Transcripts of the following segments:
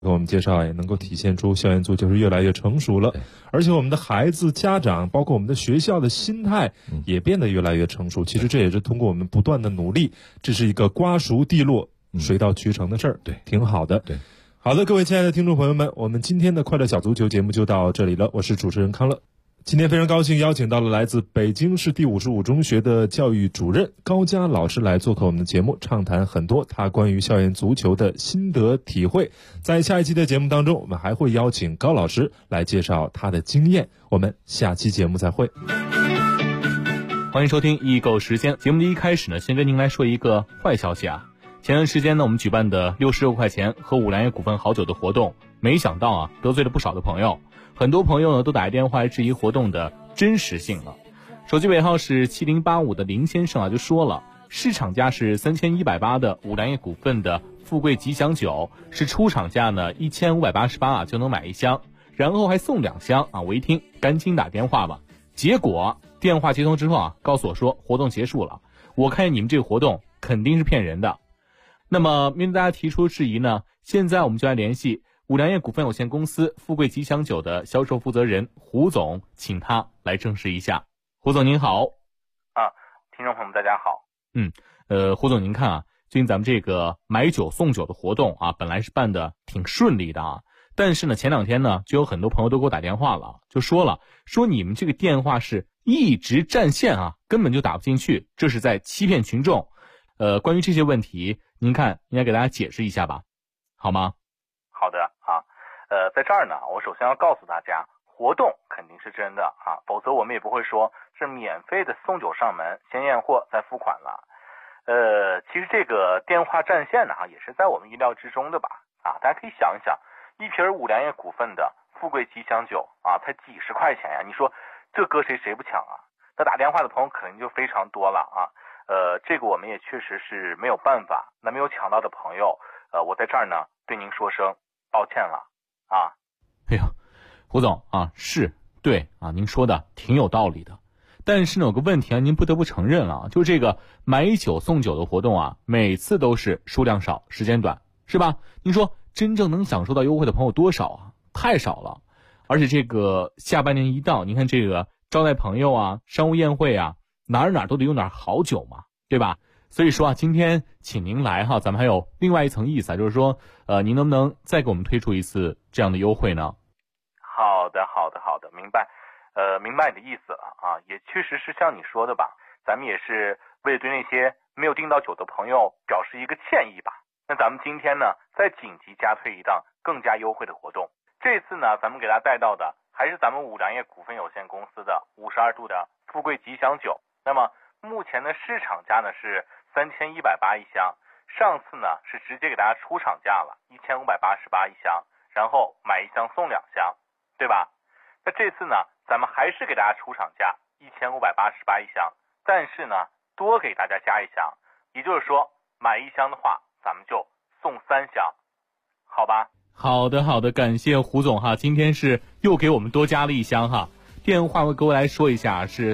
给我们介绍也能够体现出校园足球是越来越成熟了，而且我们的孩子、家长，包括我们的学校的心态也变得越来越成熟。其实这也是通过我们不断的努力，这是一个瓜熟蒂落、水到渠成的事儿，对，挺好的。 对， 好的，各位亲爱的听众朋友们，我们今天的快乐小足球节目就到这里了，我是主持人康乐。今天非常高兴邀请到了来自北京市第55中学的教育主任高佳老师来做客我们的节目，畅谈很多他关于校园足球的心得体会。在下一期的节目当中，我们还会邀请高老师来介绍他的经验。我们下期节目再会。 欢迎收听易购时间。节目的一开始呢，先跟您来说一个坏消息啊。前段时间呢，我们举办的66块钱喝五粮液股份好酒的活动，没想到啊，得罪了不少的朋友。很多朋友呢都打电话来质疑活动的真实性了。手机尾号是7085的林先生啊就说了，市场价是3180的五粮液股份的富贵吉祥酒，是出厂价呢1588啊就能买一箱，然后还送2箱啊。我一听赶紧打电话吧，结果电话接通之后啊，告诉我说活动结束了。我看见你们这个活动肯定是骗人的。那么面对大家提出质疑呢，现在我们就来联系五粮液股份有限公司富贵吉祥酒的销售负责人胡总，请他来证实一下。胡总您好。 听众朋友们大家好。 胡总您看啊，最近咱们这个买酒送酒的活动啊，本来是办的挺顺利的啊，但是呢前2天呢就有很多朋友都给我打电话了，就说你们这个电话是一直占线啊，根本就打不进去，这是在欺骗群众。关于这些问题，您看应该给大家解释一下吧，好吗？ 好的啊，在这儿呢，我首先要告诉大家，活动肯定是真的啊，否则我们也不会说是免费的送酒上门，先验货再付款了。其实这个电话占线呢，也是在我们意料之中的吧？啊，大家可以想一想，一瓶五粮液股份的富贵吉祥酒啊，才几十块钱呀，你说这搁谁不抢啊？那打电话的朋友肯定就非常多了啊。这个我们也确实是没有办法。那没有抢到的朋友，我在这儿呢对您说声抱歉了啊。 哎呀，胡总啊，是对啊，您说的挺有道理的。但是呢有个问题啊，您不得不承认了，就这个买酒送酒的活动啊，每次都是数量少时间短，是吧？您说真正能享受到优惠的朋友多少啊？太少了。而且这个下半年一到，您看这个招待朋友啊，商务宴会啊，哪儿都得有点好酒嘛，对吧？所以说啊，今天请您来哈，咱们还有另外一层意思啊，就是说您能不能再给我们推出一次这样的优惠呢？ 好的，明白。明白你的意思了啊，也确实是像你说的吧，咱们也是为了对那些没有订到酒的朋友表示一个歉意吧。那咱们今天呢，再紧急加推一档更加优惠的活动。这次呢，咱们给大家带到的还是咱们五粮液股份有限公司的52度的富贵吉祥酒。那么目前的市场价呢是3180一箱，上次呢是直接给大家出厂价了1588一箱，然后买1箱送2箱，对吧？那这次呢，咱们还是给大家出厂价1588一箱，但是呢，多给大家加1箱，也就是说，买1箱的话，咱们就送3箱，好吧？ 好的，感谢胡总哈，今天是又给我们多加了1箱哈。电话我各位来说一下，是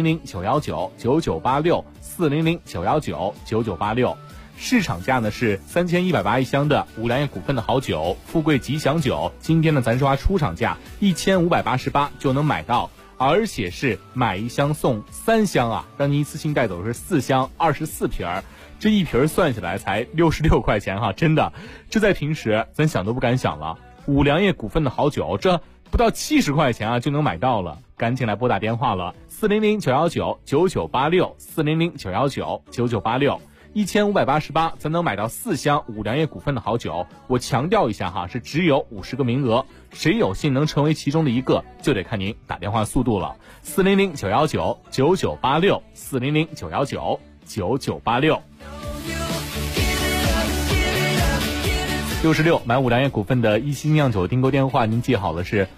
400-919-9986，400-919-9986。市场价呢是3180一箱的五粮液股份的好酒富贵吉祥酒，今天呢咱说出厂价1588就能买到，而且是买1箱送3箱啊，让您一次性带走是4箱24瓶，这一瓶算起来才66块钱哈，真的，这在平时咱想都不敢想了。五粮液股份的好酒，这不到70块钱啊就能买到了，赶紧来拨打电话了，400-919-9986，400-919-9986，1588咱能买到4箱五粮液股份的好酒。我强调一下哈，是只有50个名额，谁有幸能成为其中的一个，就得看您打电话速度了。400-919-9986，400-919-9986。66买五粮液股份的一星酿酒订购电话，您记好了是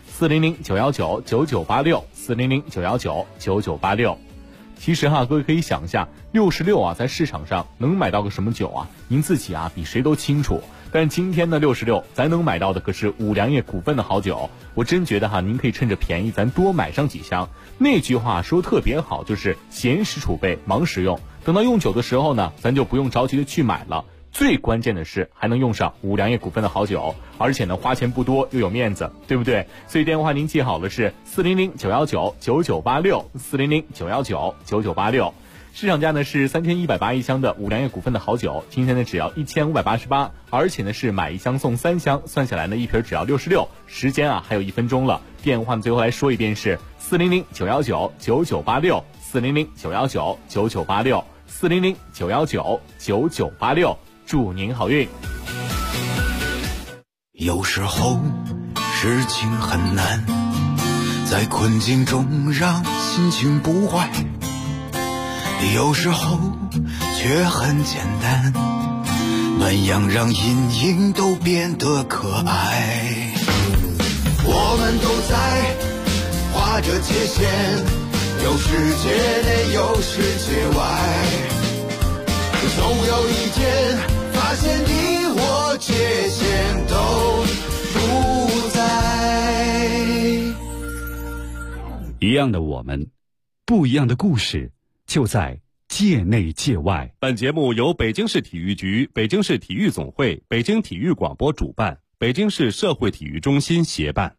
400-919-9986，400-919-9986。其实哈，各位可以想一下，66啊，在市场上能买到个什么酒啊？您自己啊，比谁都清楚。但是今天的66，咱能买到的可是五粮液股份的好酒。我真觉得哈，您可以趁着便宜，咱多买上几箱。那句话说特别好，就是闲时储备，忙时用。等到用酒的时候呢，咱就不用着急的去买了。 最关键的是还能用上五粮液股份的好酒，而且呢花钱不多又有面子，对不对？所以电话您记好了是400-919-9986，400-919-9986。市场价呢是3180一箱的五粮液股份的好酒，今天呢只要1588，而且呢是买一箱送3箱，算下来呢一瓶只要66，时间啊还有1分钟了。电话呢最后来说一遍是400-919-9986，400-919-9986，400-919-9986，祝您好运。 有时候事情很难，在困境中让心情不坏，有时候却很简单，暖阳让阴影都变得可爱。我们都在画着界限，有世界内有世界外，总有一天发现你我界限都不在。 一样的我们，不一样的故事，就在界内界外。 本节目由北京市体育局、北京市体育总会、北京体育广播主办，北京市社会体育中心协办。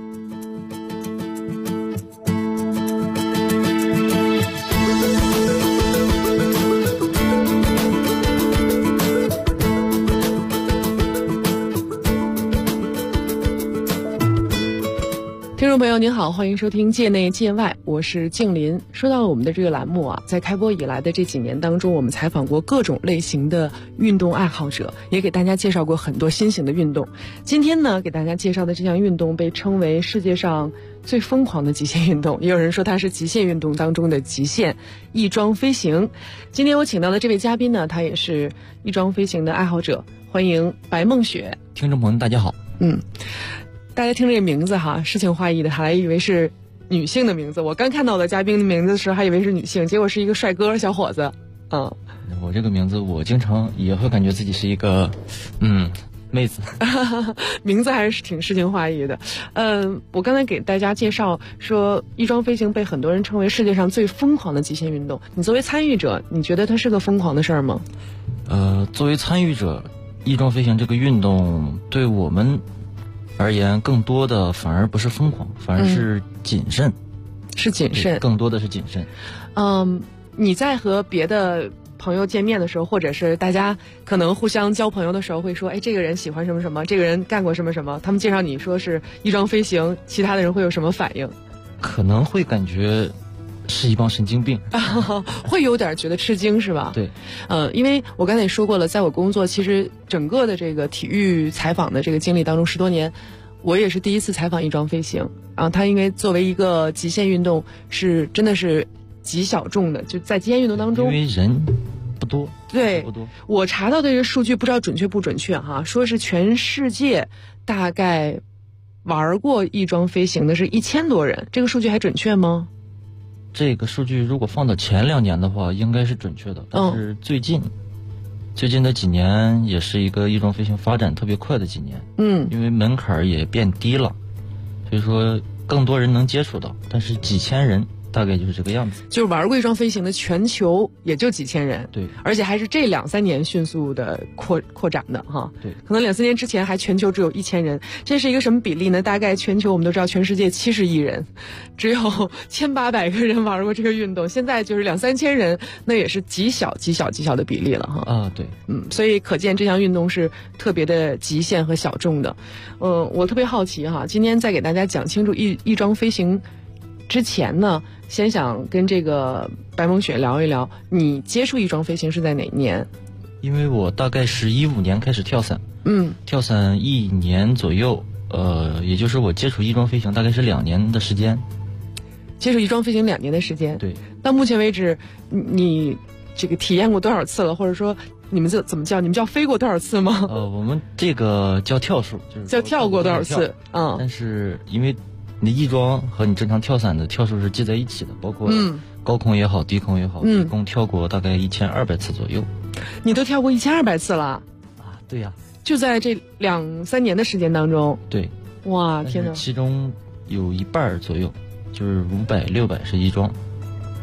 听众朋友您好，欢迎收听界内界外，我是静林。说到我们的这个栏目啊，在开播以来的这几年当中，我们采访过各种类型的运动爱好者，也给大家介绍过很多新型的运动。今天呢，给大家介绍的这项运动被称为世界上最疯狂的极限运动，也有人说它是极限运动当中的极限，翼装飞行。今天我请到的这位嘉宾呢，他也是翼装飞行的爱好者，欢迎白梦雪。 听众朋友大家好。 大家听这个名字哈，诗情画意的，还以为是女性的名字。我刚看到的嘉宾的名字的时候，还以为是女性，结果是一个帅哥小伙子。 我这个名字，我经常也会感觉自己是一个妹子。 名字还是挺诗情画意的。我刚才给大家介绍说，翼装飞行被很多人称为世界上最疯狂的极限运动。你作为参与者，你觉得它是个疯狂的事儿吗？ 作为参与者，翼装飞行这个运动对我们而言，更多的反而不是疯狂，反而是谨慎。 是谨慎， 更多的是谨慎。 你在和别的朋友见面的时候，或者是大家可能互相交朋友的时候，会说，哎，这个人喜欢什么什么，这个人干过什么什么，他们介绍你说是翼装飞行，其他的人会有什么反应？ 可能会感觉是一帮神经病。 会有点觉得吃惊是吧？ 对。 因为我刚才也说过了，在我工作其实整个的这个体育采访的这个经历当中10多年，我也是第一次采访翼装飞行。然后它因为作为一个极限运动，是真的是极小众的，就在极限运动当中， 因为人不多。 对， 不多。 我查到的这个数据不知道准确不准确哈，说是全世界大概玩过翼装飞行的是1000多人，这个数据还准确吗？ 这个数据如果放到前2年的话，应该是准确的。但是最近的几年也是一个翼装飞行发展特别快的几年。因为门槛也变低了，所以说更多人能接触到，但是几千人大概就是这个样子。 就是玩过翼装飞行的全球也就几千人。 对， 而且还是这2-3年迅速的扩展的哈。 对， 可能2-3年之前还全球只有1000人，这是一个什么比例呢？大概全球我们都知道，全世界70亿人，只有1800个人玩过这个运动。现在就是2-3千人，那也是极小的比例了哈。 对， 所以可见这项运动是特别的极限和小众的。我特别好奇哈，今天再给大家讲清楚翼装飞行之前呢，先想跟这个白梦雪聊一聊，你接触翼装飞行是在哪一年？ 因为我大概是15年开始跳伞，跳伞1年左右，也就是我接触翼装飞行大概是2年的时间。 接触翼装飞行2年的时间。 对。 到目前为止，你这个体验过多少次了？或者说你们怎么叫？你们叫飞过多少次吗？ 我们这个叫跳数，就是叫跳过多少次。 但是因为你的翼装和你正常跳伞的跳数是系在一起的，包括高空也好，低空也好，一共跳过大概1200次左右。 你都跳过1200次了？ 对呀。 就在这2-3年的时间当中。 对。 哇，天哪！ 其中有一半左右，就是500、600是翼装，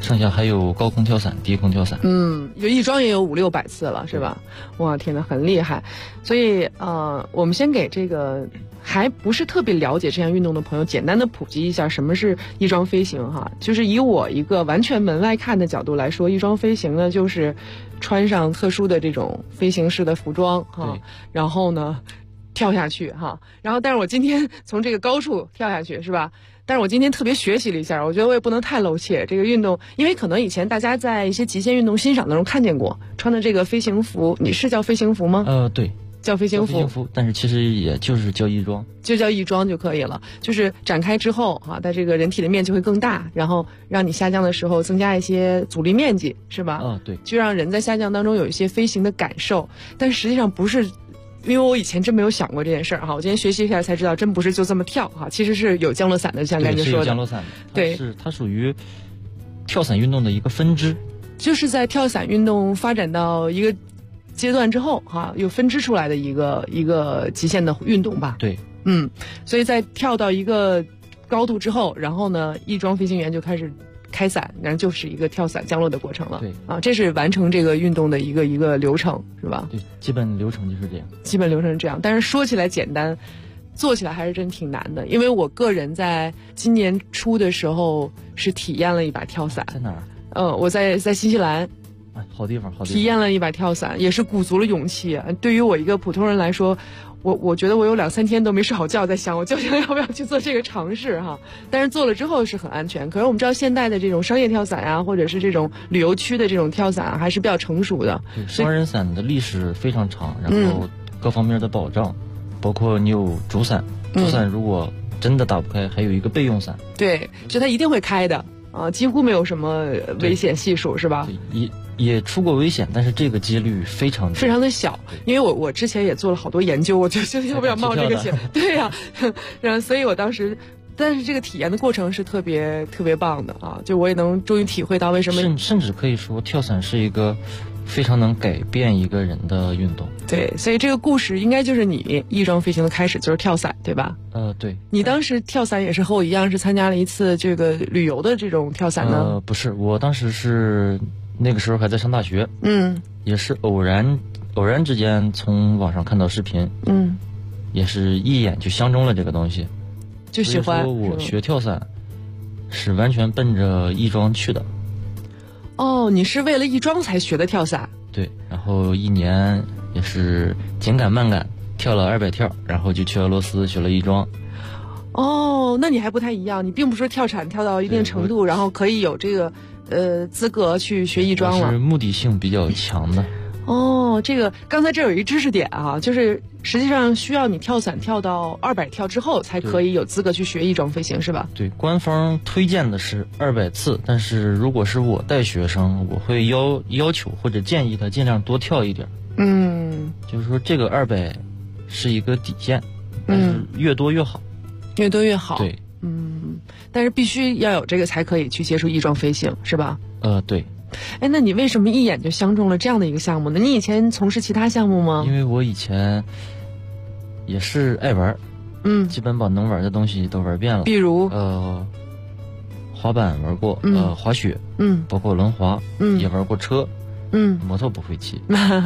剩下还有高空跳伞、低空跳伞。 有一桩也有500-600次了，是吧？哇，天哪，很厉害。所以我们先给这个还不是特别了解这项运动的朋友简单的普及一下什么是翼装飞行哈。就是以我一个完全门外看的角度来说，翼装飞行呢就是穿上特殊的这种飞行式的服装哈，然后呢跳下去哈，然后但是我今天从这个高处跳下去是吧？但是我今天特别学习了一下，我觉得我也不能太露怯。这个运动，因为可能以前大家在一些极限运动欣赏当中看见过，穿的这个飞行服，你是叫飞行服吗？ 对， 叫飞行服， 但是其实也就是叫翼装， 就叫翼装就可以了。就是展开之后啊，它这个人体的面积会更大，然后让你下降的时候增加一些阻力面积，是吧？ 对， 就让人在下降当中有一些飞行的感受。但是实际上不是。因为我以前真没有想过这件事儿哈，我今天学习一下才知道，真不是就这么跳哈，其实是有降落伞的，像刚才说的。 是有降落伞的， 对， 它属于跳伞运动的一个分支。 就是在跳伞运动发展到一个阶段之后哈，有分支出来的一个极限的运动吧。 对， 所以在跳到一个高度之后，然后呢，翼装飞行员就开始开伞，然后就是一个跳伞降落的过程了。 对啊，这是完成这个运动的一个流程，是吧？ 对，基本流程就是这样。 基本流程是这样，但是说起来简单，做起来还是真挺难的。因为我个人在今年初的时候是体验了一把跳伞。 在哪儿？ 我在新西兰。 好地方。 体验了一把跳伞，也是鼓足了勇气。对于我一个普通人来说，我觉得我有2-3天都没睡好觉，在想我究竟要不要去做这个尝试哈。但是做了之后是很安全。可是我们知道现代的这种商业跳伞啊，或者是这种旅游区的这种跳伞还是比较成熟的。 双人伞的历史非常长，然后各方面的保障，包括你有主伞，主伞如果真的打不开，还有一个备用伞。 对，就它一定会开的啊，几乎没有什么危险系数，是吧？ 也出过危险，但是这个几率非常的小。因为我之前也做了好多研究，我就要不要冒这个险？对呀，然后所以我当时，但是这个体验的过程是特别特别棒的啊！就我也能终于体会到为什么， 甚至可以说跳伞是一个非常能改变一个人的运动。 对，所以这个故事应该就是你翼装飞行的开始，就是跳伞，对吧？ 对。 你当时跳伞也是和我一样，是参加了一次这个旅游的这种跳伞呢？ 不是，我当时是那个时候还在上大学，也是偶然之间从网上看到视频，也是一眼就相中了这个东西， 就喜欢。 所以说我学跳伞是完全奔着翼装去的。 你是为了翼装才学的跳伞？ 对，然后1年也是紧赶慢赶跳了200跳，然后就去俄罗斯学了翼装。 那你还不太一样，你并不是跳伞跳到一定程度，然后可以有这个资格去学翼装了。 是目的性比较强的。 这个刚才这有一个知识点啊，就是实际上需要你跳伞跳到200跳之后才可以有资格去学翼装飞行，是吧？ 对，官方推荐的是200次，但是如果是我带学生，我会要求或者建议他尽量多跳一点。就是说这个200是一个底线，但是越多越好。 越多越好。 对。 但是必须要有这个才可以去接触翼装飞行，是吧？ 对。 那你为什么一眼就相中了这样的一个项目呢？你以前从事其他项目吗？ 因为我以前也是爱玩，基本把能玩的东西都玩遍了。 比如滑板玩过，滑雪，包括轮滑，也玩过车，摩托不会骑，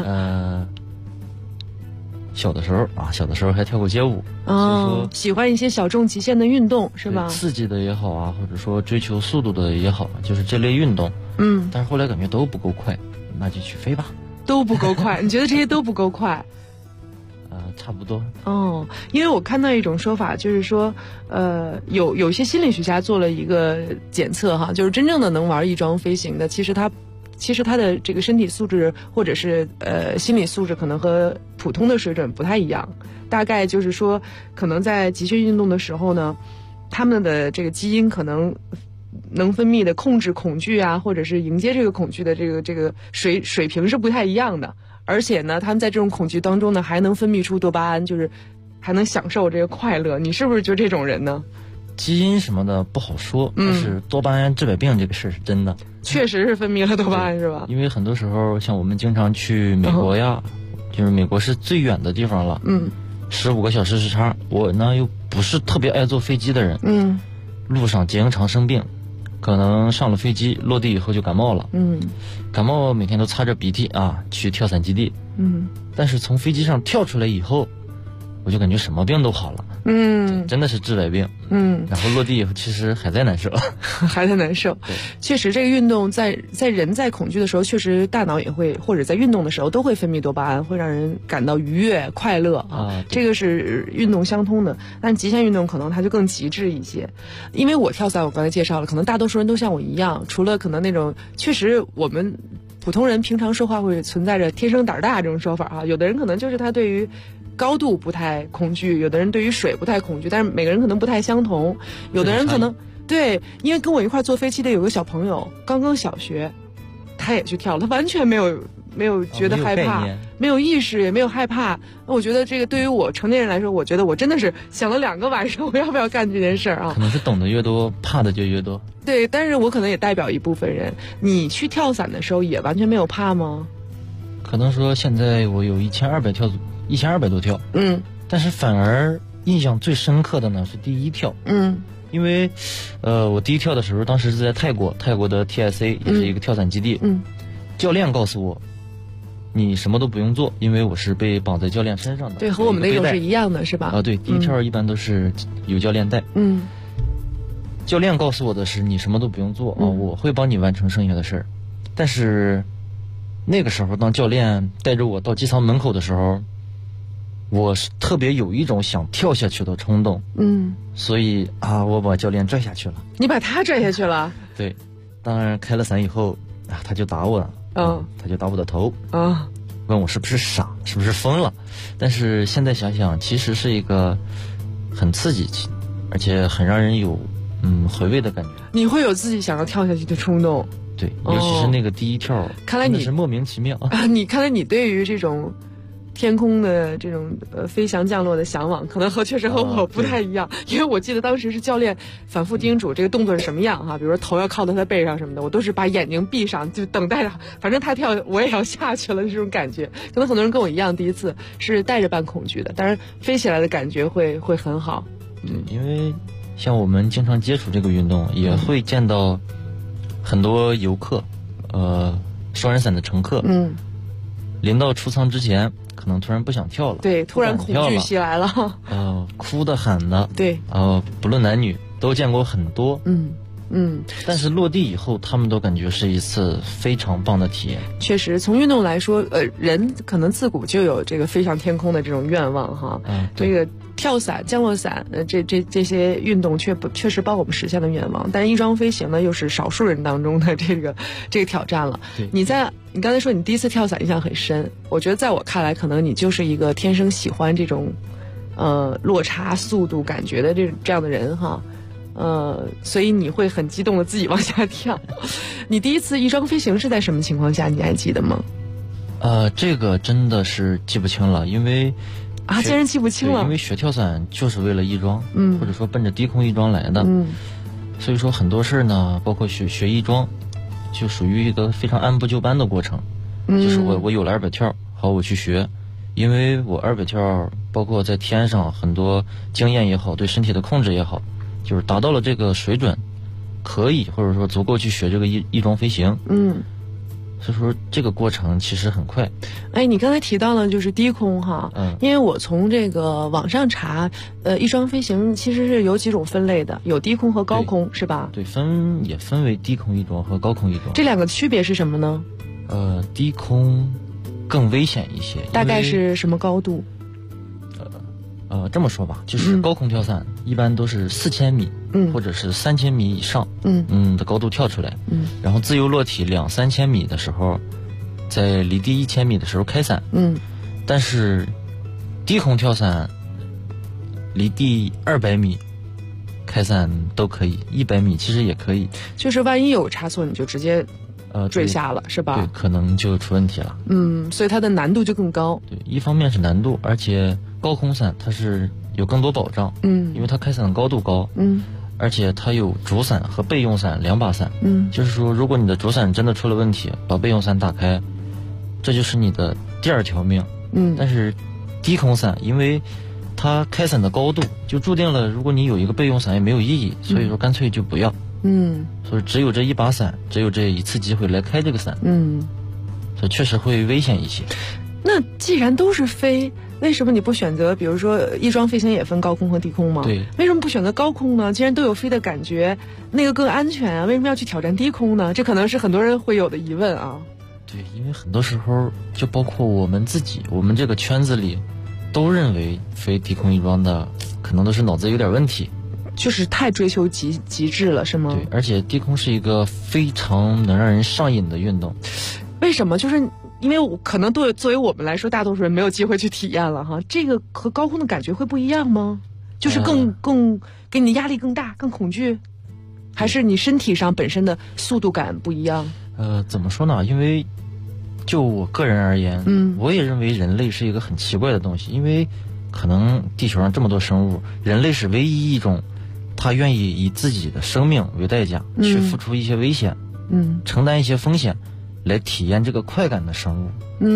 小的时候还跳过街舞。所以说喜欢一些小众极限的运动，是吧？ 刺激的也好啊，或者说追求速度的也好，就是这类运动。但是后来感觉都不够快，那就去飞吧。 都不够快？你觉得这些都不够快？ 差不多。 因为我看到一种说法，就是说，有些心理学家做了一个检测哈，就是真正的能玩翼装飞行的，其实他的这个身体素质或者是心理素质可能和普通的水准不太一样。大概就是说，可能在极限运动的时候呢，他们的这个基因可能能分泌的控制恐惧啊，或者是迎接这个恐惧的这个水平是不太一样的。而且呢，他们在这种恐惧当中呢，还能分泌出多巴胺，就是还能享受这个快乐。你是不是就这种人呢？ 基因什么的不好说，但是多巴胺治百病这个事是真的， 确实是分泌了多巴胺，是吧？ 因为很多时候像我们经常去美国呀，就是美国是最远的地方了，15个小时时差，我呢又不是特别爱坐飞机的人，路上经常生病， 可能上了飞机落地以后就感冒了，感冒每天都擦着鼻涕啊去跳伞基地，但是从飞机上跳出来以后，我就感觉什么病都好了，真的是治百病，然后落地以后其实还在难受， 还在难受。确实，这个运动在人在恐惧的时候，确实大脑也会，或者在运动的时候都会分泌多巴胺，会让人感到愉悦、快乐啊。这个是运动相通的，但极限运动可能它就更极致一些。因为我跳伞，我刚才介绍了，可能大多数人都像我一样，除了可能那种确实我们普通人平常说话会存在着天生胆大这种说法啊，有的人可能就是他对于高度不太恐惧，有的人对于水不太恐惧，但是每个人可能不太相同。有的人可能对，因为跟我一块坐飞机的有个小朋友，刚刚小学，他也去跳了，他完全没有觉得害怕，没有意识，也没有害怕。那我觉得这个对于我成年人来说，我觉得我真的是想了2个晚上，我要不要干这件事啊？ 可能是懂得越多，怕的就越多。 对，但是我可能也代表一部分人。你去跳伞的时候也完全没有怕吗？ 可能说现在我有1200多跳，但是反而印象最深刻的呢是第一跳，因为我第一跳的时候，当时是在泰国的 TSA 也是一个跳伞基地，教练告诉我，你什么都不用做，因为我是被绑在教练身上的。 对，和我们那种是一样的，是吧？ 对，第一跳一般都是有教练带。教练告诉我的是，你什么都不用做我会帮你完成剩下的事儿。但是那个时候，当教练带着我到机舱门口的时候，我是特别有一种想跳下去的冲动。所以我把教练拽下去了。 你把他拽下去了？ 对，当然开了伞以后他就打我了。他就打我的头，问我是不是傻，是不是疯了。但是现在想想，其实是一个很刺激，而且很让人有回味的感觉。 你会有自己想要跳下去的冲动？ 对，尤其是那个第一跳， 看来你是莫名其妙看来你对于这种天空的这种飞翔降落的向往，可能确实和我不太一样。因为我记得当时是教练反复叮嘱这个动作是什么样比如说头要靠到他背上什么的，我都是把眼睛闭上，就等待着，反正他跳我也要下去了这种感觉。可能很多人跟我一样，第一次是带着半恐惧的，当然飞起来的感觉会很好。 对，因为像我们经常接触这个运动，也会见到很多游客，双人伞的乘客，临到出舱之前可能突然不想跳了， 对，突然恐惧袭来了， 哭的喊的， 对， 不论男女都见过很多，但是落地以后他们都感觉是一次非常棒的体验。 确实，从运动来说，人可能自古就有这个飞上天空的这种愿望哈，这个跳伞、降落伞，这些运动确实帮我们实现了愿望。但是翼装飞行呢，又是少数人当中的这个挑战了。你刚才说你第一次跳伞印象很深，我觉得在我看来，可能你就是一个天生喜欢这种落差速度感觉的这样的人哈。所以你会很激动的自己往下跳。你第一次翼装飞行是在什么情况下？你还记得吗？ 这个真的是记不清了，因为竟然记不清了。 因为学跳伞就是为了翼装，或者说奔着低空翼装来的，所以说很多事呢，包括学翼装，就属于一个非常按部就班的过程。就是我有了200跳，好，我去学，因为我200跳，包括在天上很多经验也好，对身体的控制也好，就是达到了这个水准，可以或者说足够去学这个翼装飞行。所以说这个过程其实很快。 你刚才提到了就是低空哈，因为我从这个网上查，翼装飞行其实是有几种分类的，有低空和高空，是吧？ 对，也分为低空翼装和高空翼装。 这2个区别是什么呢？ 低空更危险一些。 大概是什么高度？ 这么说吧，就是高空跳伞一般都是4000米，或者是3000米以上，的高度跳出来，然后自由落体2-3千米的时候，在离地1000米的时候开伞，但是低空跳伞离地200米开伞都可以，100米其实也可以， 就是万一有差错，你就直接坠下了，是吧？ 对，可能就出问题了。 所以它的难度就更高。 对，一方面是难度，而且高空伞它是有更多保障，因为它开伞的高度高，而且它有主伞和备用伞2把伞，就是说如果你的主伞真的出了问题，把备用伞打开，这就是你的第2条命。但是低空伞因为它开伞的高度就注定了，如果你有一个备用伞也没有意义，所以说干脆就不要。 所以只有这一把伞，只有这一次机会来开这个伞，所以确实会危险一些。 那既然都是飞，为什么你不选择，比如说翼装飞行也分高空和低空吗？ 对， 为什么不选择高空呢？既然都有飞的感觉，那个更安全啊，为什么要去挑战低空呢？这可能是很多人会有的疑问啊。 对，因为很多时候就包括我们自己，我们这个圈子里都认为飞低空翼装的可能都是脑子有点问题， 就是太追求极致了，是吗？ 对，而且低空是一个非常能让人上瘾的运动。 为什么？就是因为可能作为我们来说，大多数人没有机会去体验了哈。这个和高空的感觉会不一样吗？就是更给你压力更大，更恐惧，还是你身体上本身的速度感不一样？ 怎么说呢？因为就我个人而言，我也认为人类是一个很奇怪的东西，因为可能地球上这么多生物，人类是唯一一种他愿意以自己的生命为代价，去付出一些危险，承担一些风险，来体验这个快感的生物。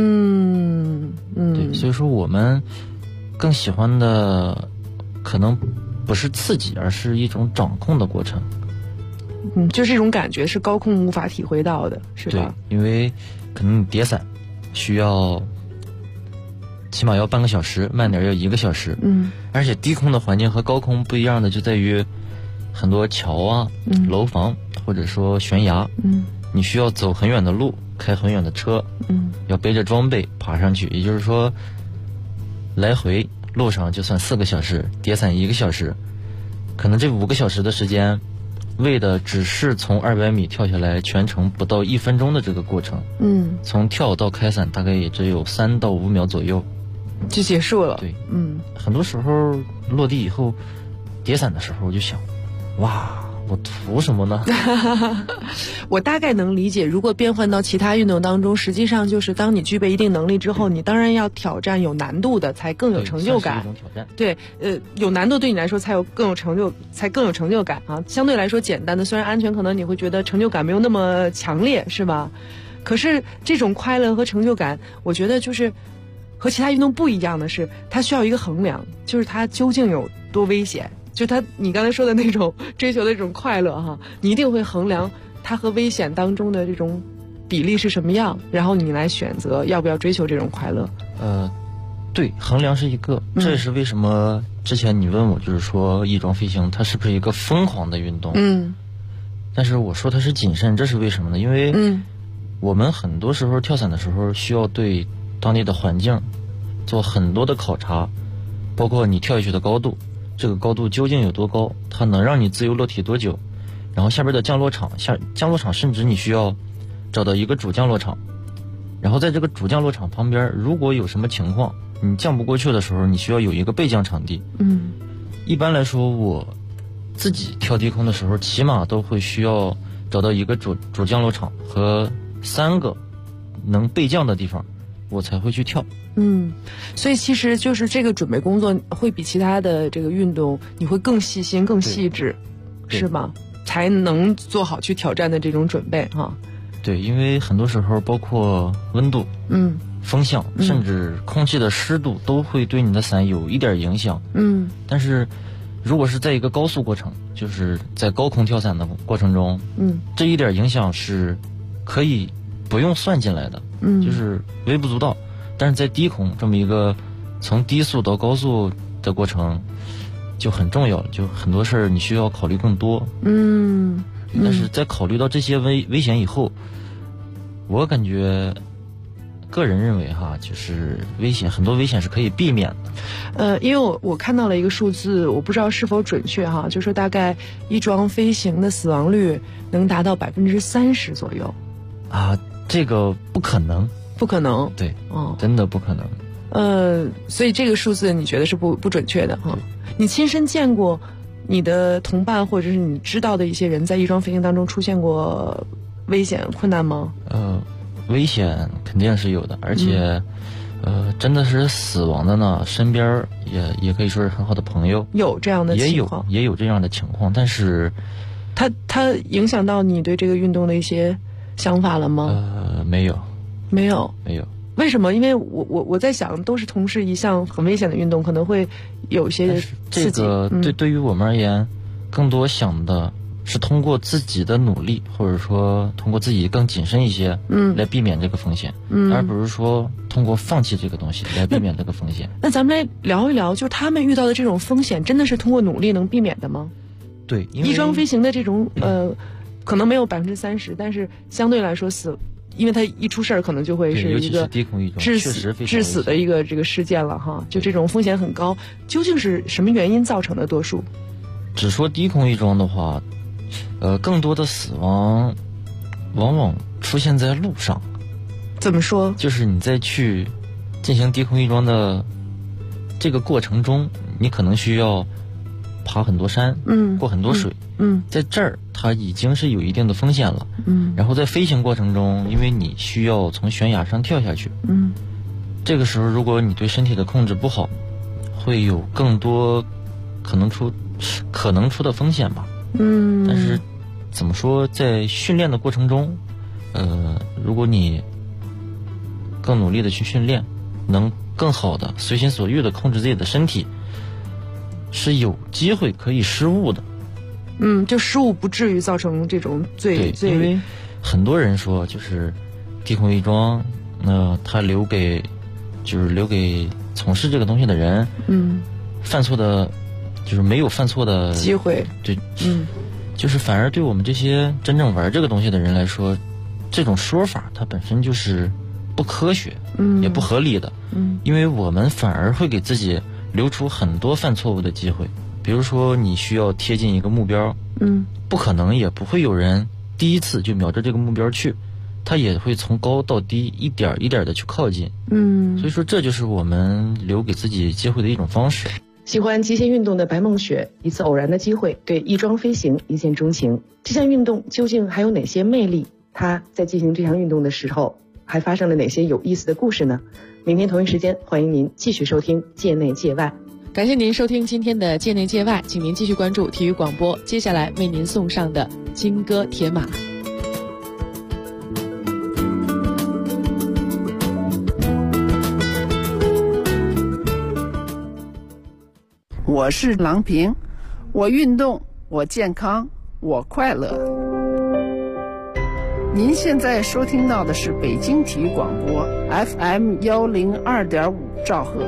对，所以说我们更喜欢的可能不是刺激，而是一种掌控的过程。 就这种感觉是高空无法体会到的，是吧？ 对，因为可能你叠伞需要起码要半个小时，慢点要1个小时。而且低空的环境和高空不一样的就在于很多桥啊、楼房或者说悬崖，你需要走很远的路，开很远的车，要背着装备爬上去，也就是说来回路上就算4个小时，叠伞1个小时，可能这5个小时的时间为的只是从200米跳下来，全程不到1分钟的这个过程。从跳到开伞大概也只有3到5秒左右就结束了。 对，很多时候落地以后叠伞的时候我就想，哇，我图什么呢？ 我大概能理解，如果变换到其他运动当中，实际上就是当你具备一定能力之后，你当然要挑战有难度的，才更有成就感。 一种挑战。 对，有难度对你来说才更有成就感啊。相对来说简单的，虽然安全，可能你会觉得成就感没有那么强烈，是吧？可是这种快乐和成就感，我觉得就是和其他运动不一样的是，它需要一个衡量，就是它究竟有多危险。就你刚才说的那种追求的这种快乐哈，你一定会衡量它和危险当中的这种比例是什么样，然后你来选择要不要追求这种快乐。 对，衡量是一个，这也是为什么之前你问我，就是说翼装飞行它是不是一个疯狂的运动？但是我说它是谨慎，这是为什么呢？因为我们很多时候跳伞的时候需要对当地的环境做很多的考察，包括你跳下去的高度，这个高度究竟有多高，它能让你自由落体多久，然后下边的降落场，甚至你需要找到一个主降落场，然后在这个主降落场旁边，如果有什么情况你降不过去的时候，你需要有一个备降场地。一般来说我自己跳低空的时候，起码都会需要找到一个主降落场和3个能备降的地方，我才会去跳。 所以其实就是这个准备工作会比其他的这个运动你会更细心更细致，是吗？才能做好去挑战的这种准备哈。 对，因为很多时候包括温度、风向，甚至空气的湿度都会对你的伞有一点影响。但是如果是在一个高速过程，就是在高空跳伞的过程中，这一点影响是可以不用算进来的，就是微不足道。但是在低空这么一个从低速到高速的过程就很重要了，就很多事儿你需要考虑更多。但是在考虑到这些危险以后，我感觉个人认为哈，就是很多危险是可以避免的。 因为我看到了一个数字，我不知道是否准确哈，就是大概翼装飞行的死亡率能达到30%左右。 啊，这个不可能。 不可能。 对，真的不可能。 所以这个数字你觉得是不准确的哈？你亲身见过你的同伴或者是你知道的一些人在翼装飞行当中出现过危险困难吗？ 危险肯定是有的，而且真的是死亡的呢，身边也可以说是很好的朋友， 有这样的情况， 也有这样的情况，但是它影响到你对这个运动的一些想法了吗？ 没有。 为什么？因为我在想，都是从事一项很危险的运动，可能会有些刺激。 这个对于我们而言，更多想的是通过自己的努力，或者说通过自己更谨慎一些，来避免这个风险，而不是说通过放弃这个东西来避免这个风险。 那咱们来聊一聊，就是他们遇到的这种风险，真的是通过努力能避免的吗？ 对， 翼装飞行的这种可能没有30%，但是相对来说因为它一出事儿，可能就会是一个低空翼装致死的一个这个事件了哈。就这种风险很高，究竟是什么原因造成的？多数只说低空翼装的话，更多的死亡往往出现在路上。 怎么说？就是你在去进行低空翼装的这个过程中，你可能需要爬很多山，过很多水，在这儿它已经是有一定的风险了，然后在飞行过程中，因为你需要从悬崖上跳下去，这个时候如果你对身体的控制不好，会有更多可能出的风险吧。但是怎么说，在训练的过程中，如果你更努力的去训练，能更好的随心所欲的控制自己的身体，是有机会可以失误的。 就失误不至于造成这种最因为很多人说，就是低空翼装，它留给从事这个东西的人，犯错的，就是没有犯错的机会。 对，就是反而对我们这些真正玩这个东西的人来说，这种说法它本身就是不科学，也不合理的。因为我们反而会给自己留出很多犯错误的机会。比如说你需要贴近一个目标，不可能也不会有人第一次就瞄着这个目标去，他也会从高到低一点一点的去靠近。所以说这就是我们留给自己机会的一种方式。 喜欢极限运动的白梦雪，一次偶然的机会对翼装飞行一见钟情。这项运动究竟还有哪些魅力？他在进行这项运动的时候还发生了哪些有意思的故事呢？明天同一时间，欢迎您继续收听界内界外。感谢您收听今天的界内界外，请您继续关注体育广播，接下来为您送上的金戈铁马。 我是郎平，我运动，我健康，我快乐。您现在收听到的是北京体育广播 FM102.5兆赫。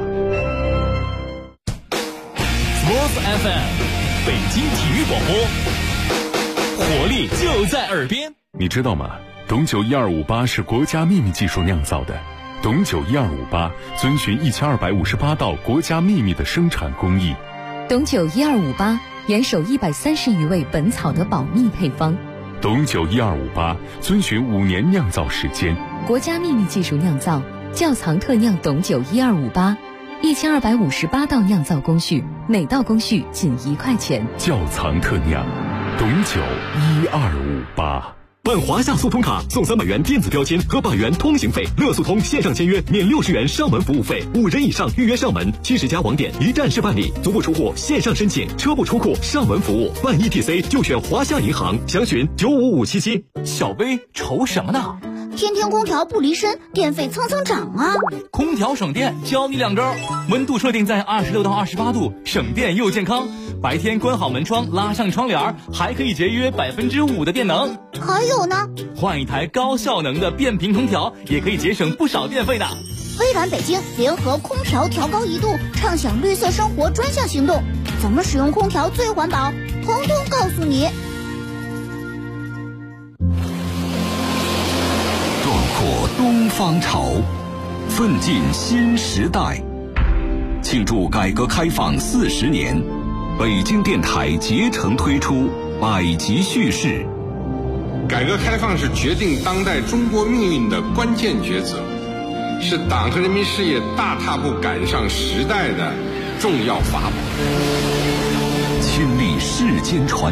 Sports FM， 北京体育广播，活力就在耳边。 你知道吗？董酒1258是国家秘密技术酿造的。董酒1258遵循1258道国家秘密的生产工艺。 董酒1258严守130余味本草的保密配方。 董酒1258遵循5年酿造时间， 国家秘密技术酿造，窖藏特酿董酒1258，1258道酿造工序，每道工序仅1块钱。 窖藏特酿，董酒1258。 办华夏速通卡送300元电子标签和100元通行费，乐速通线上签约免60元上门服务费，5人以上预约上门，70家网点一站式办理，足不出户线上申请，车不出库上门服务，办 ETC 就选华夏银行，详询95577。 小薇愁什么呢？ 天天空调不离身，电费蹭蹭涨啊！ 空调省电，教你2招：温度设定在26到28度，省电又健康；白天关好门窗，拉上窗帘，还可以节约5%的电能。 还有呢， 换一台高效能的变频空调，也可以节省不少电费的。 微软北京联合空调调高1度，畅享绿色生活专项行动，怎么使用空调最环保？通通告诉你。 壮阔东方潮，奋进新时代。庆祝改革开放40年，北京电台竭诚推出百集叙事。 改革开放是决定当代中国命运的关键抉择，是党和人民事业大踏步赶上时代的重要法宝。 亲历世间传